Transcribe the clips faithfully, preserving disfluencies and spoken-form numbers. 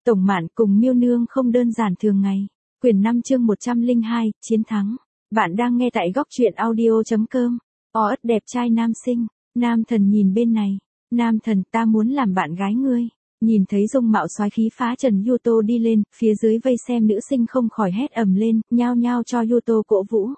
Tổng Mạn cùng Miêu Nương không đơn giản thường ngày. Quyển năm chương một trăm lẻ hai, Chiến thắng. Bạn đang nghe tại góc truyện audio chấm com. O ất đẹp trai nam sinh. Nam Thần nhìn bên này. Nam Thần, ta muốn làm bạn gái ngươi. Nhìn thấy dung mạo soái khí phá trần Yuto đi lên, phía dưới vây xem nữ sinh không khỏi hét ầm lên, nhao nhao cho Yuto cổ vũ.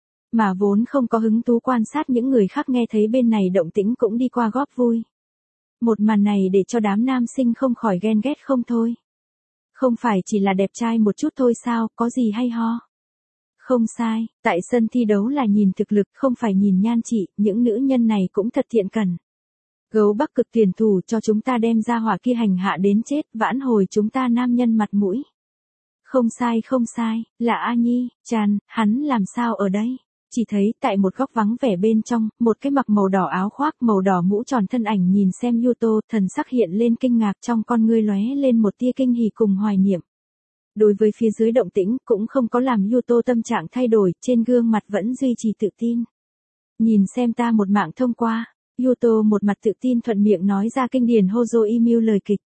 Mà vốn không có hứng thú quan sát những người khác nghe thấy bên này động tĩnh cũng đi qua góp vui. Một màn này để cho đám nam sinh không khỏi ghen ghét không thôi. Không phải chỉ là đẹp trai một chút thôi sao, có gì hay ho. Không sai, tại sân thi đấu là nhìn thực lực, không phải nhìn nhan trị, những nữ nhân này cũng thật thiện cần. Gấu Bắc Cực tuyển thủ cho chúng ta đem ra hỏa kia hành hạ đến chết, vãn hồi chúng ta nam nhân mặt mũi. Không sai không sai, là A Nhi, Chan, hắn làm sao ở đây? Chỉ thấy tại một góc vắng vẻ bên trong, một cái mặc màu đỏ áo khoác màu đỏ mũ tròn thân ảnh nhìn xem Yuto, thần sắc hiện lên kinh ngạc, trong con ngươi lóe lên một tia kinh hỉ cùng hoài niệm. Đối với phía dưới động tĩnh cũng không có làm Yuto tâm trạng thay đổi, trên gương mặt vẫn duy trì tự tin. Nhìn xem ta một mạng thông qua, Yuto một mặt tự tin thuận miệng nói ra kinh điển Hozo Email lời kịch.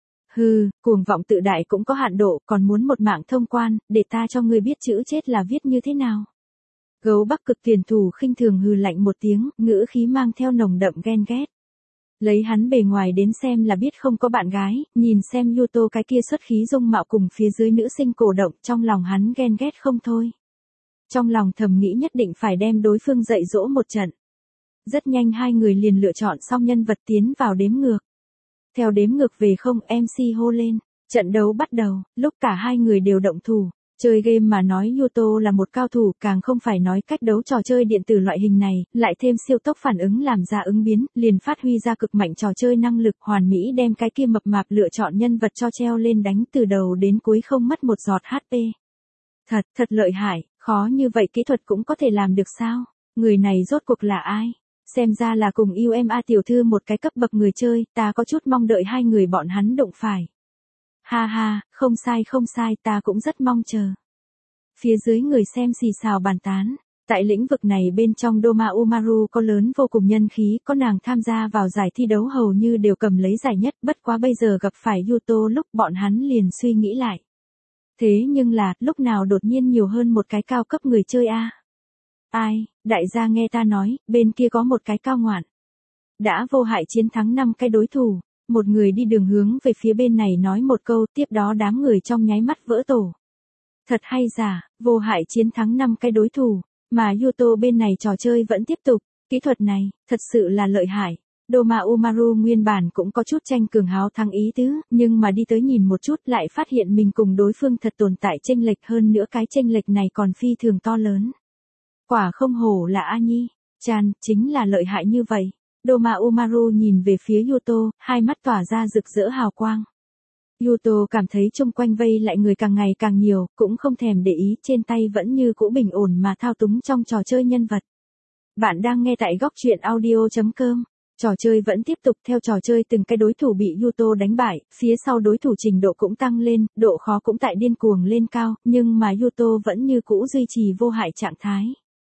Hừ, cuồng vọng tự đại cũng có hạn độ, còn muốn một mạng thông quan, để ta cho ngươi biết chữ chết là viết như thế nào. Gấu Bắc Cực tuyển thủ khinh thường hừ lạnh một tiếng, ngữ khí mang theo nồng đậm ghen ghét. Lấy hắn bề ngoài đến xem là biết không có bạn gái, nhìn xem Yuto cái kia xuất khí dung mạo cùng phía dưới nữ sinh cổ động, trong lòng hắn ghen ghét không thôi. Trong lòng thầm nghĩ nhất định phải đem đối phương dạy dỗ một trận. Rất nhanh hai người liền lựa chọn xong nhân vật tiến vào đếm ngược. Theo đếm ngược về không, em xê hô lên, trận đấu bắt đầu, lúc cả hai người đều động thủ. Chơi game mà nói Yuto là một cao thủ, càng không phải nói cách đấu trò chơi điện tử loại hình này, lại thêm siêu tốc phản ứng làm ra ứng biến, liền phát huy ra cực mạnh trò chơi năng lực, hoàn mỹ đem cái kia mập mạp lựa chọn nhân vật cho treo lên đánh từ đầu đến cuối không mất một giọt hát pê. Thật, thật lợi hại, khó như vậy kỹ thuật cũng có thể làm được sao? Người này rốt cuộc là ai? Xem ra là cùng u em a tiểu thư một cái cấp bậc người chơi, ta có chút mong đợi hai người bọn hắn đụng phải. Ha ha, không sai không sai, ta cũng rất mong chờ. Phía dưới người xem xì xào bàn tán. Tại lĩnh vực này bên trong Doma Umaru có lớn vô cùng nhân khí, có nàng tham gia vào giải thi đấu hầu như đều cầm lấy giải nhất, bất quá bây giờ gặp phải Yuto lúc bọn hắn liền suy nghĩ lại. Thế nhưng là, lúc nào đột nhiên nhiều hơn một cái cao cấp người chơi a? Ai, đại gia nghe ta nói, bên kia có một cái cao ngoạn. Đã vô hại chiến thắng năm cái đối thủ. Một người đi đường hướng về phía bên này nói một câu, tiếp đó đám người trong nháy mắt vỡ tổ. Thật hay giả, vô hại chiến thắng năm cái đối thủ, mà Yuto bên này trò chơi vẫn tiếp tục, kỹ thuật này, thật sự là lợi hại. Doma Umaru nguyên bản cũng có chút tranh cường háo thắng ý tứ, nhưng mà đi tới nhìn một chút lại phát hiện mình cùng đối phương thật tồn tại chênh lệch, hơn nữa cái chênh lệch này còn phi thường to lớn. Quả không hổ là A Nhi, Chan, chính là lợi hại như vậy. Doma Umaru nhìn về phía Yuto, hai mắt tỏa ra rực rỡ hào quang. Yuto cảm thấy chung quanh vây lại người càng ngày càng nhiều, cũng không thèm để ý, trên tay vẫn như cũ bình ổn mà thao túng trong trò chơi nhân vật. Bạn đang nghe tại góc truyện audio chấm com. Trò chơi vẫn tiếp tục, theo trò chơi từng cái đối thủ bị Yuto đánh bại, phía sau đối thủ trình độ cũng tăng lên, độ khó cũng tại điên cuồng lên cao, nhưng mà Yuto vẫn như cũ duy trì vô hại trạng thái.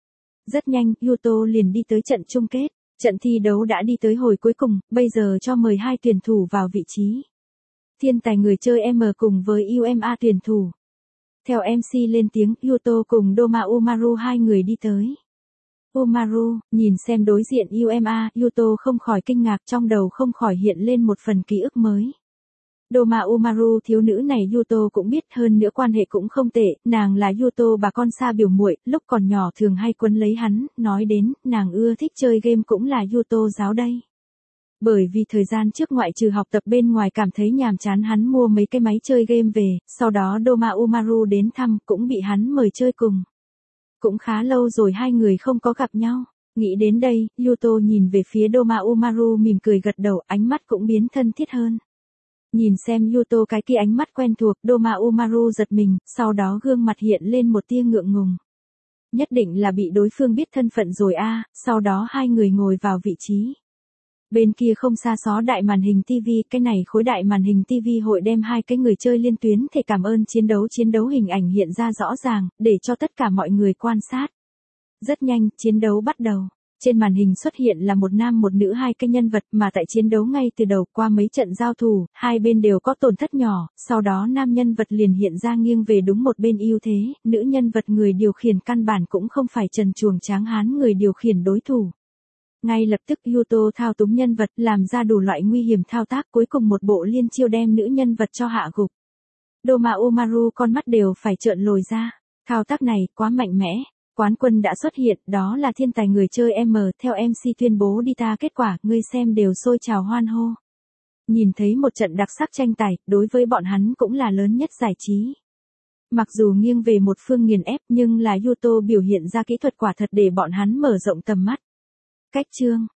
Rất nhanh, Yuto liền đi tới trận chung kết. Trận thi đấu đã đi tới hồi cuối cùng, bây giờ cho mời hai tuyển thủ vào vị trí. Thiên tài người chơi M cùng với u em a tuyển thủ. Theo em xê lên tiếng, Yuto cùng Doma Umaru hai người đi tới. Umaru, nhìn xem đối diện u em a, Yuto không khỏi kinh ngạc, trong đầu không khỏi hiện lên một phần ký ức mới. Doma Umaru thiếu nữ này Yuto cũng biết, hơn nữa quan hệ cũng không tệ, nàng là Yuto bà con xa biểu muội, lúc còn nhỏ thường hay quấn lấy hắn, nói đến, nàng ưa thích chơi game cũng là Yuto giáo đây. Bởi vì thời gian trước ngoại trừ học tập bên ngoài cảm thấy nhàm chán hắn mua mấy cái máy chơi game về, sau đó Doma Umaru đến thăm cũng bị hắn mời chơi cùng. Cũng khá lâu rồi hai người không có gặp nhau. Nghĩ đến đây, Yuto nhìn về phía Doma Umaru mỉm cười gật đầu, ánh mắt cũng biến thân thiết hơn. Nhìn xem Yuto cái kia ánh mắt quen thuộc, Doma Umaru giật mình, sau đó gương mặt hiện lên một tia ngượng ngùng. Nhất định là bị đối phương biết thân phận rồi a. Sau đó hai người ngồi vào vị trí. Bên kia không xa xó đại màn hình ti vi, cái này khối đại màn hình ti vi hội đem hai cái người chơi liên tuyến thể cảm ơn chiến đấu chiến đấu hình ảnh hiện ra rõ ràng, để cho tất cả mọi người quan sát. Rất nhanh, chiến đấu bắt đầu. Trên màn hình xuất hiện là một nam một nữ hai cái nhân vật mà tại chiến đấu ngay từ đầu qua mấy trận giao thủ, hai bên đều có tổn thất nhỏ, sau đó nam nhân vật liền hiện ra nghiêng về đúng một bên ưu thế, nữ nhân vật người điều khiển căn bản cũng không phải trần truồng tráng hán người điều khiển đối thủ. Ngay lập tức Yuto thao túng nhân vật làm ra đủ loại nguy hiểm thao tác, cuối cùng một bộ liên chiêu đem nữ nhân vật cho hạ gục. Doma Omaru con mắt đều phải trợn lồi ra, thao tác này quá mạnh mẽ. Quán quân đã xuất hiện, đó là thiên tài người chơi M, theo em xê tuyên bố Dita kết quả, người xem đều sôi trào hoan hô. Nhìn thấy một trận đặc sắc tranh tài, đối với bọn hắn cũng là lớn nhất giải trí. Mặc dù nghiêng về một phương nghiền ép nhưng là Yuto biểu hiện ra kỹ thuật quả thật để bọn hắn mở rộng tầm mắt. Cách chương